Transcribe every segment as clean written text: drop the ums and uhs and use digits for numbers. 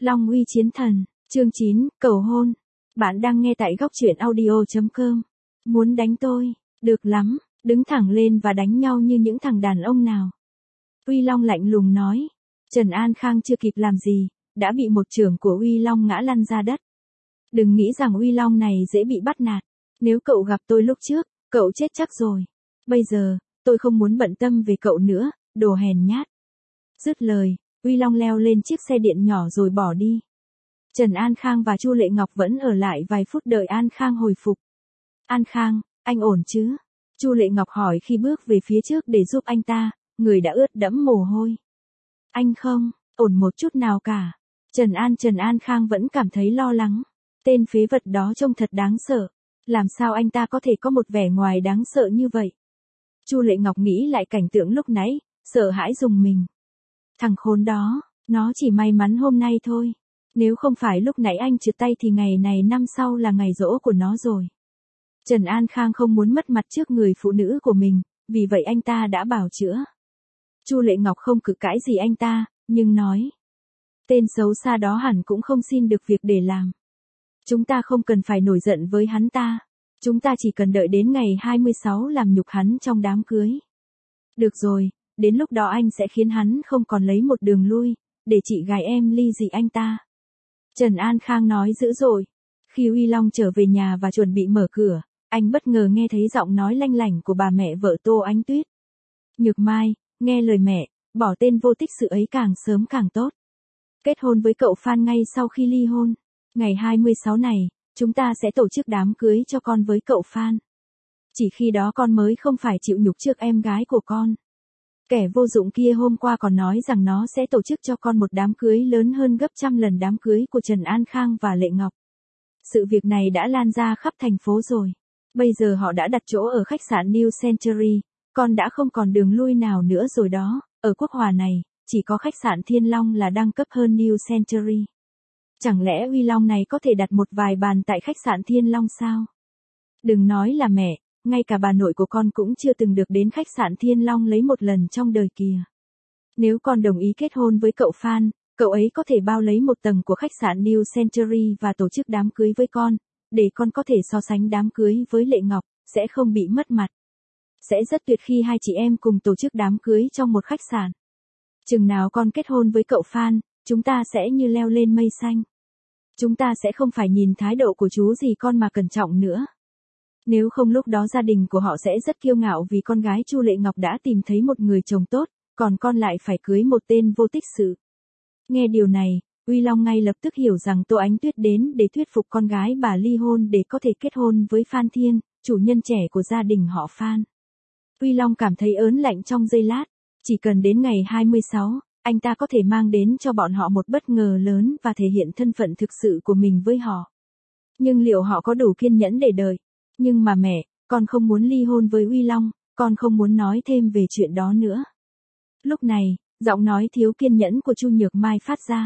Long uy chiến thần, chương 9, cầu hôn. Bạn đang nghe tại góc truyện audio.com. Muốn đánh tôi, được lắm, đứng thẳng lên và đánh nhau như những thằng đàn ông nào. Uy Long lạnh lùng nói. Trần An Khang chưa kịp làm gì, đã bị một chưởng của Uy Long ngã lăn ra đất. Đừng nghĩ rằng Uy Long này dễ bị bắt nạt. Nếu cậu gặp tôi lúc trước, cậu chết chắc rồi. Bây giờ, tôi không muốn bận tâm về cậu nữa, đồ hèn nhát. Dứt lời, Uy Long leo lên chiếc xe điện nhỏ rồi bỏ đi. Trần An Khang và Chu Lệ Ngọc vẫn ở lại vài phút đợi An Khang hồi phục. An Khang, anh ổn chứ? Chu Lệ Ngọc hỏi khi bước về phía trước để giúp anh ta, người đã ướt đẫm mồ hôi. Anh không, ổn một chút nào cả. Trần An Khang vẫn cảm thấy lo lắng. Tên phế vật đó trông thật đáng sợ. Làm sao anh ta có thể có một vẻ ngoài đáng sợ như vậy? Chu Lệ Ngọc nghĩ lại cảnh tượng lúc nãy, sợ hãi rùng mình. Thằng khốn đó, nó chỉ may mắn hôm nay thôi. Nếu không phải lúc nãy anh trượt tay thì ngày này năm sau là ngày giỗ của nó rồi. Trần An Khang không muốn mất mặt trước người phụ nữ của mình, vì vậy anh ta đã bào chữa. Chu Lệ Ngọc không cự cãi gì anh ta, nhưng nói. Tên xấu xa đó hẳn cũng không xin được việc để làm. Chúng ta không cần phải nổi giận với hắn ta. Chúng ta chỉ cần đợi đến ngày 26 làm nhục hắn trong đám cưới. Được rồi, đến lúc đó anh sẽ khiến hắn không còn lấy một đường lui, để chị gái em ly dị anh ta. Trần An Khang nói dữ dội. Khi Uy Long trở về nhà và chuẩn bị mở cửa, anh bất ngờ nghe thấy giọng nói lanh lảnh của bà mẹ vợ Tô Ánh Tuyết. Nhược Mai, nghe lời mẹ, bỏ tên vô tích sự ấy càng sớm càng tốt. Kết hôn với cậu Phan ngay sau khi ly hôn. Ngày 26 này, chúng ta sẽ tổ chức đám cưới cho con với cậu Phan. Chỉ khi đó con mới không phải chịu nhục trước em gái của con. Kẻ vô dụng kia hôm qua còn nói rằng nó sẽ tổ chức cho con một đám cưới lớn hơn gấp trăm lần đám cưới của Trần An Khang và Lệ Ngọc. Sự việc này đã lan ra khắp thành phố rồi. Bây giờ họ đã đặt chỗ ở khách sạn New Century, con đã không còn đường lui nào nữa rồi đó. Ở Quốc Hòa này, chỉ có khách sạn Thiên Long là đẳng cấp hơn New Century. Chẳng lẽ Uy Long này có thể đặt một vài bàn tại khách sạn Thiên Long sao? Đừng nói là mẹ, ngay cả bà nội của con cũng chưa từng được đến khách sạn Thiên Long lấy một lần trong đời kìa. Nếu con đồng ý kết hôn với cậu Phan, cậu ấy có thể bao lấy một tầng của khách sạn New Century và tổ chức đám cưới với con, để con có thể so sánh đám cưới với Lệ Ngọc, sẽ không bị mất mặt. Sẽ rất tuyệt khi hai chị em cùng tổ chức đám cưới trong một khách sạn. Chừng nào con kết hôn với cậu Phan, chúng ta sẽ như leo lên mây xanh. Chúng ta sẽ không phải nhìn thái độ của chú gì con mà cẩn trọng nữa. Nếu không lúc đó gia đình của họ sẽ rất kiêu ngạo vì con gái Chu Lệ Ngọc đã tìm thấy một người chồng tốt, còn con lại phải cưới một tên vô tích sự. Nghe điều này, Uy Long ngay lập tức hiểu rằng Tô Ánh Tuyết đến để thuyết phục con gái bà ly hôn để có thể kết hôn với Phan Thiên, chủ nhân trẻ của gia đình họ Phan. Uy Long cảm thấy ớn lạnh trong giây lát, chỉ cần đến ngày 26, anh ta có thể mang đến cho bọn họ một bất ngờ lớn và thể hiện thân phận thực sự của mình với họ. Nhưng liệu họ có đủ kiên nhẫn để đợi? Nhưng mà mẹ, con không muốn ly hôn với Uy Long, con không muốn nói thêm về chuyện đó nữa. Lúc này, giọng nói thiếu kiên nhẫn của Chu Nhược Mai phát ra.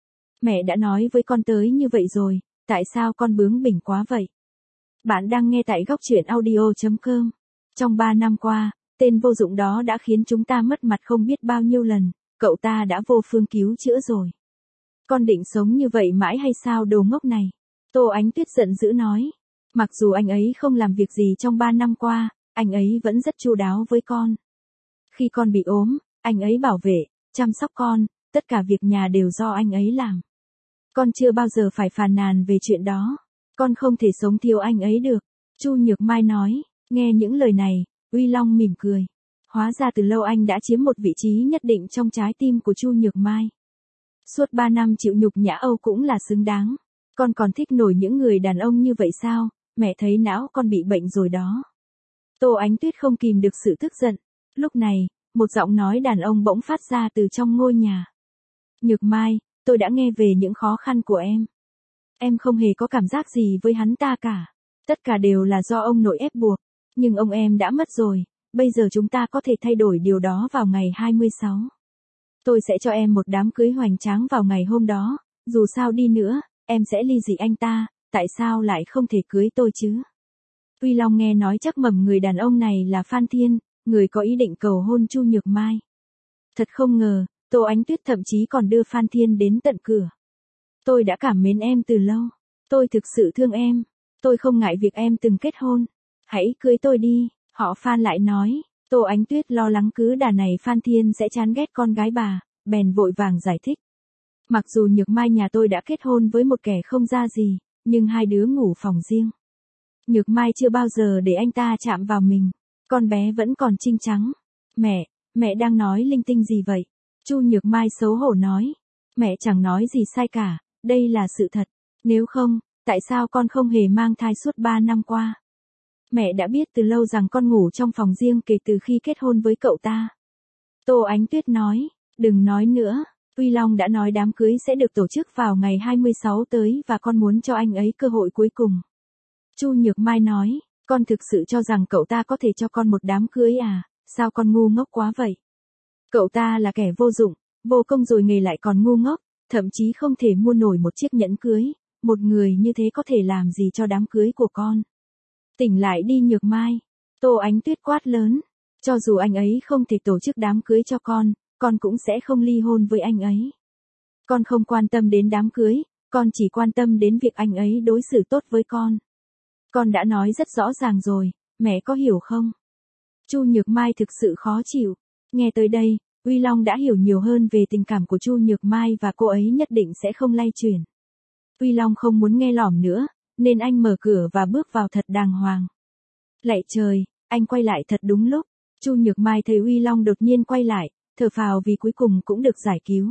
Mẹ đã nói với con tới như vậy rồi, tại sao con bướng bỉnh quá vậy? Bạn đang nghe tại góc truyện audio.com. Trong 3 năm qua, tên vô dụng đó đã khiến chúng ta mất mặt không biết bao nhiêu lần, cậu ta đã vô phương cứu chữa rồi. Con định sống như vậy mãi hay sao đồ ngốc này? Tô Ánh Tuyết giận dữ nói. Mặc dù anh ấy không làm việc gì trong 3 năm qua, anh ấy vẫn rất chu đáo với con. Khi con bị ốm, anh ấy bảo vệ, chăm sóc con, tất cả việc nhà đều do anh ấy làm. Con chưa bao giờ phải phàn nàn về chuyện đó. Con không thể sống thiếu anh ấy được. Chu Nhược Mai nói. Nghe những lời này, Uy Long mỉm cười. Hóa ra từ lâu anh đã chiếm một vị trí nhất định trong trái tim của Chu Nhược Mai. Suốt 3 năm chịu nhục nhã Âu cũng là xứng đáng. Con còn thích nổi những người đàn ông như vậy sao? Mẹ thấy não con bị bệnh rồi đó. Tô Ánh Tuyết không kìm được sự tức giận. Lúc này, một giọng nói đàn ông bỗng phát ra từ trong ngôi nhà. Nhược Mai, tôi đã nghe về những khó khăn của em. Em không hề có cảm giác gì với hắn ta cả. Tất cả đều là do ông nội ép buộc. Nhưng ông em đã mất rồi, bây giờ chúng ta có thể thay đổi điều đó vào ngày 26. Tôi sẽ cho em một đám cưới hoành tráng vào ngày hôm đó, dù sao đi nữa, em sẽ ly dị anh ta, tại sao lại không thể cưới tôi chứ? Uy Long nghe nói chắc mẩm người đàn ông này là Phan Thiên, người có ý định cầu hôn Chu Nhược Mai. Thật không ngờ, Tô Ánh Tuyết thậm chí còn đưa Phan Thiên đến tận cửa. Tôi đã cảm mến em từ lâu. Tôi thực sự thương em. Tôi không ngại việc em từng kết hôn. Hãy cưới tôi đi, họ Phan lại nói. Tô Ánh Tuyết lo lắng cứ đà này Phan Thiên sẽ chán ghét con gái bà, bèn vội vàng giải thích. Mặc dù Nhược Mai nhà tôi đã kết hôn với một kẻ không ra gì, nhưng hai đứa ngủ phòng riêng. Nhược Mai chưa bao giờ để anh ta chạm vào mình. Con bé vẫn còn trinh trắng. Mẹ đang nói linh tinh gì vậy? Chu Nhược Mai xấu hổ nói. Mẹ chẳng nói gì sai cả, đây là sự thật. Nếu không, tại sao con không hề mang thai suốt 3 năm qua? Mẹ đã biết từ lâu rằng con ngủ trong phòng riêng kể từ khi kết hôn với cậu ta. Tô Ánh Tuyết nói, đừng nói nữa. Uy Long đã nói đám cưới sẽ được tổ chức vào ngày 26 tới và con muốn cho anh ấy cơ hội cuối cùng. Chu Nhược Mai nói, con thực sự cho rằng cậu ta có thể cho con một đám cưới à, sao con ngu ngốc quá vậy? Cậu ta là kẻ vô dụng, vô công rồi nghề lại còn ngu ngốc, thậm chí không thể mua nổi một chiếc nhẫn cưới, một người như thế có thể làm gì cho đám cưới của con? Tỉnh lại đi Nhược Mai. Tô Ánh Tuyết quát lớn, cho dù anh ấy không thể tổ chức đám cưới cho con cũng sẽ không ly hôn với anh ấy. Con không quan tâm đến đám cưới, con chỉ quan tâm đến việc anh ấy đối xử tốt với con. Con đã nói rất rõ ràng rồi, mẹ có hiểu không? Chu Nhược Mai thực sự khó chịu. Nghe tới đây, Uy Long đã hiểu nhiều hơn về tình cảm của Chu Nhược Mai và cô ấy nhất định sẽ không lay chuyển. Uy Long không muốn nghe lỏm nữa, nên anh mở cửa và bước vào thật đàng hoàng. Lạy trời, anh quay lại thật đúng lúc. Chu Nhược Mai thấy Uy Long đột nhiên quay lại, thở phào vì cuối cùng cũng được giải cứu.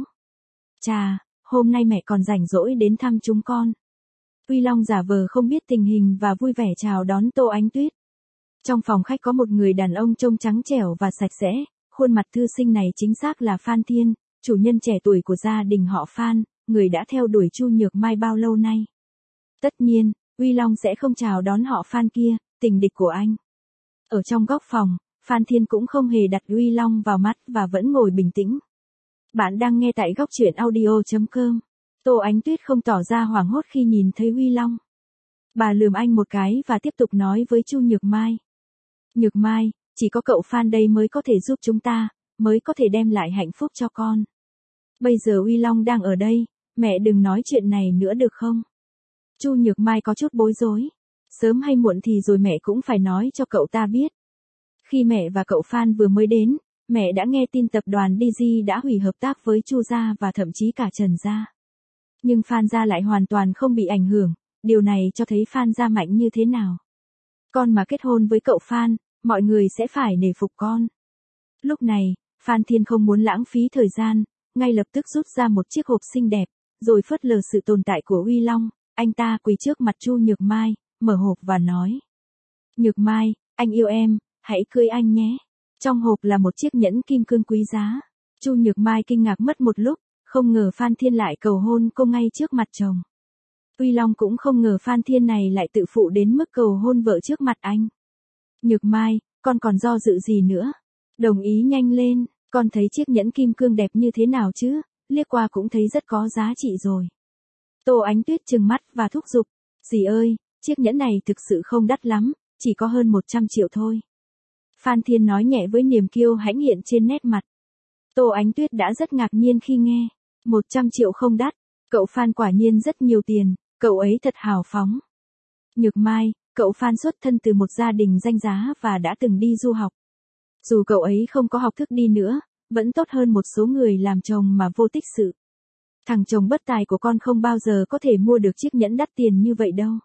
Chà, hôm nay mẹ còn rảnh rỗi đến thăm chúng con. Uy Long giả vờ không biết tình hình và vui vẻ chào đón Tô Ánh Tuyết. Trong phòng khách có một người đàn ông trông trắng trẻo và sạch sẽ, khuôn mặt thư sinh này chính xác là Phan Thiên, chủ nhân trẻ tuổi của gia đình họ Phan, người đã theo đuổi Chu Nhược Mai bao lâu nay. Tất nhiên, Uy Long sẽ không chào đón họ Phan kia, tình địch của anh. Ở trong góc phòng, Phan Thiên cũng không hề đặt Uy Long vào mắt và vẫn ngồi bình tĩnh. Bạn đang nghe tại góc truyện audio.com. Tô Ánh Tuyết không tỏ ra hoảng hốt khi nhìn thấy Uy Long. Bà lườm anh một cái và tiếp tục nói với Chu Nhược Mai. Nhược Mai, chỉ có cậu Phan đây mới có thể giúp chúng ta, mới có thể đem lại hạnh phúc cho con. Bây giờ Uy Long đang ở đây, mẹ đừng nói chuyện này nữa được không? Chu Nhược Mai có chút bối rối. Sớm hay muộn thì rồi mẹ cũng phải nói cho cậu ta biết. Khi mẹ và cậu Phan vừa mới đến, mẹ đã nghe tin tập đoàn DG đã hủy hợp tác với Chu gia và thậm chí cả Trần gia. Nhưng Phan gia lại hoàn toàn không bị ảnh hưởng, điều này cho thấy Phan gia mạnh như thế nào. Con mà kết hôn với cậu Phan, mọi người sẽ phải nể phục con. Lúc này, Phan Thiên không muốn lãng phí thời gian, ngay lập tức rút ra một chiếc hộp xinh đẹp, rồi phớt lờ sự tồn tại của Uy Long, anh ta quỳ trước mặt Chu Nhược Mai, mở hộp và nói. Nhược Mai, anh yêu em, hãy cưới anh nhé. Trong hộp là một chiếc nhẫn kim cương quý giá. Chu Nhược Mai kinh ngạc mất một lúc, không ngờ Phan Thiên lại cầu hôn cô ngay trước mặt chồng. Uy Long cũng không ngờ Phan Thiên này lại tự phụ đến mức cầu hôn vợ trước mặt anh. Nhược Mai, con còn do dự gì nữa? Đồng ý nhanh lên, con thấy chiếc nhẫn kim cương đẹp như thế nào chứ, liếc qua cũng thấy rất có giá trị rồi. Tô Ánh Tuyết trừng mắt và thúc giục. Dì ơi, chiếc nhẫn này thực sự không đắt lắm, chỉ có hơn 100 triệu thôi. Phan Thiên nói nhẹ với niềm kiêu hãnh hiện trên nét mặt. Tô Ánh Tuyết đã rất ngạc nhiên khi nghe. 100 triệu không đắt, cậu Phan quả nhiên rất nhiều tiền, cậu ấy thật hào phóng. Nhược Mai, cậu Phan xuất thân từ một gia đình danh giá và đã từng đi du học. Dù cậu ấy không có học thức đi nữa, vẫn tốt hơn một số người làm chồng mà vô tích sự. Thằng chồng bất tài của con không bao giờ có thể mua được chiếc nhẫn đắt tiền như vậy đâu.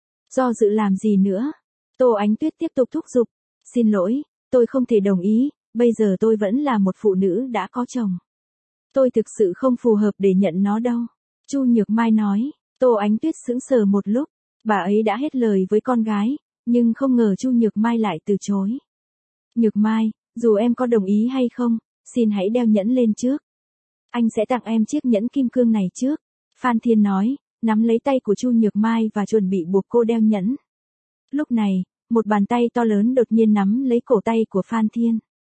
Do dự làm gì nữa? Tô Ánh Tuyết tiếp tục thúc giục. Xin lỗi, tôi không thể đồng ý, bây giờ tôi vẫn là một phụ nữ đã có chồng. Tôi thực sự không phù hợp để nhận nó đâu. Chu Nhược Mai nói. Tô Ánh Tuyết sững sờ một lúc, bà ấy đã hết lời với con gái, nhưng không ngờ Chu Nhược Mai lại từ chối. Nhược Mai, dù em có đồng ý hay không, xin hãy đeo nhẫn lên trước. Anh sẽ tặng em chiếc nhẫn kim cương này trước. Phan Thiên nói, nắm lấy tay của Chu Nhược Mai và chuẩn bị buộc cô đeo nhẫn. Lúc này, một bàn tay to lớn đột nhiên nắm lấy cổ tay của Phan Thiên.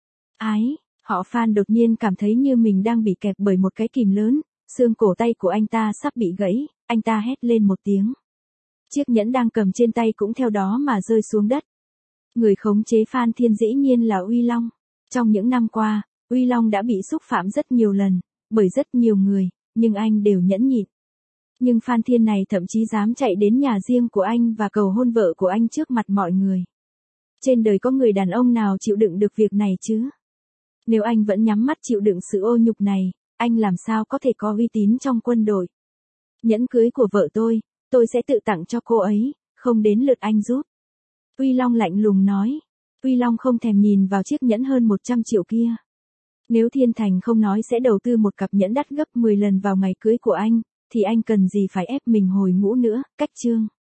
Ái, họ Phan đột nhiên cảm thấy như mình đang bị kẹp bởi một cái kìm lớn, xương cổ tay của anh ta sắp bị gãy, anh ta hét lên một tiếng. Chiếc nhẫn đang cầm trên tay cũng theo đó mà rơi xuống đất. Người khống chế Phan Thiên dĩ nhiên là Uy Long. Trong những năm qua, Uy Long đã bị xúc phạm rất nhiều lần, bởi rất nhiều người, nhưng anh đều nhẫn nhịn. Nhưng Phan Thiên này thậm chí dám chạy đến nhà riêng của anh và cầu hôn vợ của anh trước mặt mọi người. Trên đời có người đàn ông nào chịu đựng được việc này chứ? Nếu anh vẫn nhắm mắt chịu đựng sự ô nhục này, anh làm sao có thể có uy tín trong quân đội? Nhẫn cưới của vợ tôi sẽ tự tặng cho cô ấy, không đến lượt anh giúp. Uy Long lạnh lùng nói. Uy Long không thèm nhìn vào chiếc nhẫn hơn 100 triệu kia. Nếu Thiên Thành không nói sẽ đầu tư một cặp nhẫn đắt gấp 10 lần vào ngày cưới của anh, thì anh cần gì phải ép mình hồi ngũ nữa, cách chương.